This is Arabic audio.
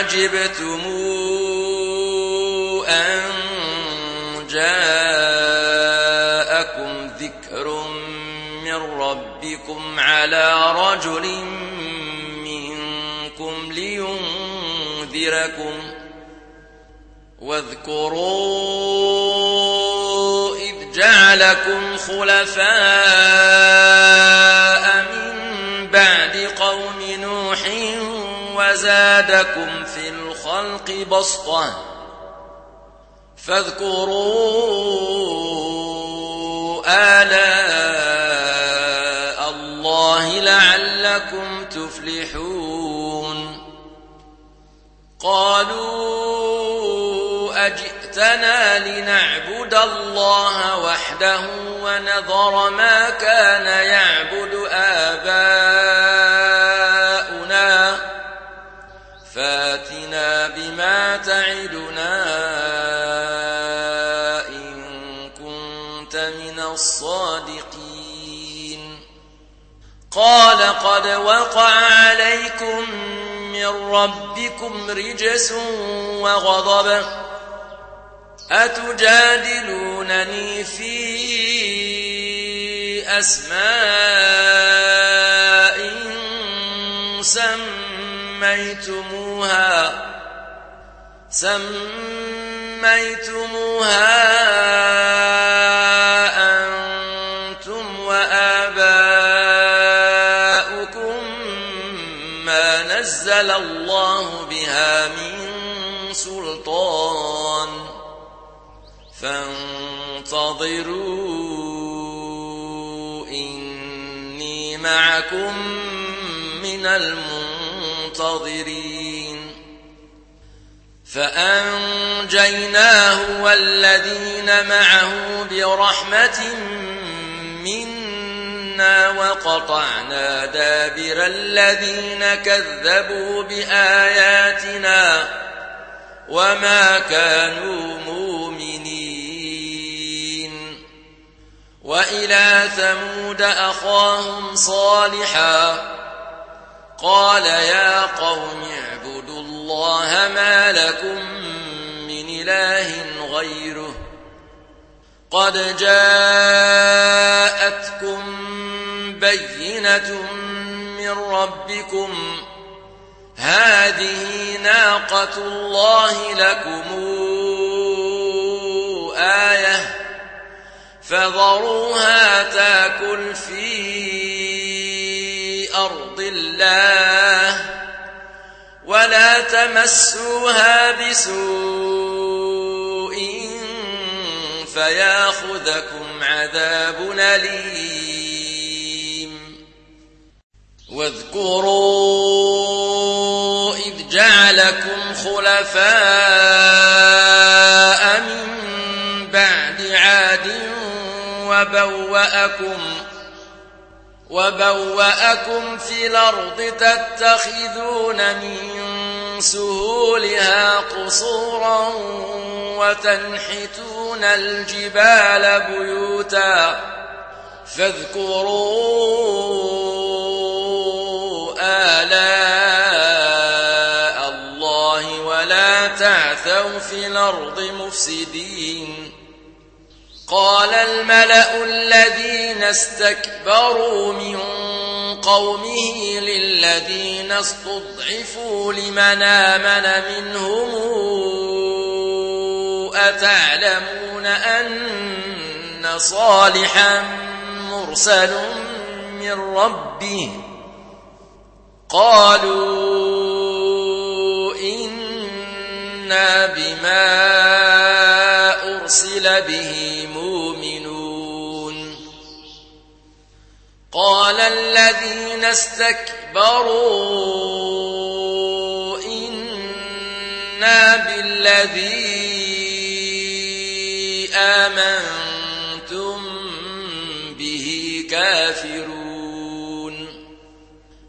عجبتم أن جاءكم ذكر من ربكم على رجل منكم لينذركم واذكروا إذ جعلكم خلفاء من بعد قوم نوح وزادكم في الخلق بسطة فاذكروا آلاء الله لعلكم تفلحون قالوا أجئتنا لنعبد الله وحده ونذر ما كان يعبد آباؤنا فاتنا بما تعدنا إن كنت من الصادقين قال قد وقع عليكم من ربكم رجس وغضب أتجادلونني في أسماء سميتموها أنتم وآباؤكم ما نزل الله بها من سلطان فانتظروا إني معكم من المنتظرين فأنجيناه والذين معه برحمة منا وقطعنا دابر الذين كذبوا بآياتنا وما كانوا مؤمنين وإلى ثمود أخاهم صالحا قال يا قوم اعبدوا الله ما لكم من إله غيره قد جاءتكم بينة من ربكم هذه ناقة الله لكم آية فذروها تاكل في أرض الله ولا تمسوها بسوء فياخذكم عذاب أليم واذكروا إذ جعلكم خلفاء من بعد عاد وبوأكم في الأرض تتخذون من سهولها قصورا وتنحتون الجبال بيوتا فاذكروا آلاء الله ولا تعثوا في الأرض مفسدين قال الملأ الذين استكبروا من قومه للذين استضعفوا لمن آمن منهم أتعلمون أن صالحا مرسل من ربه قالوا إنا بما أرسل به مؤمنون قال الذين استكبروا إنا بالذي آمنتم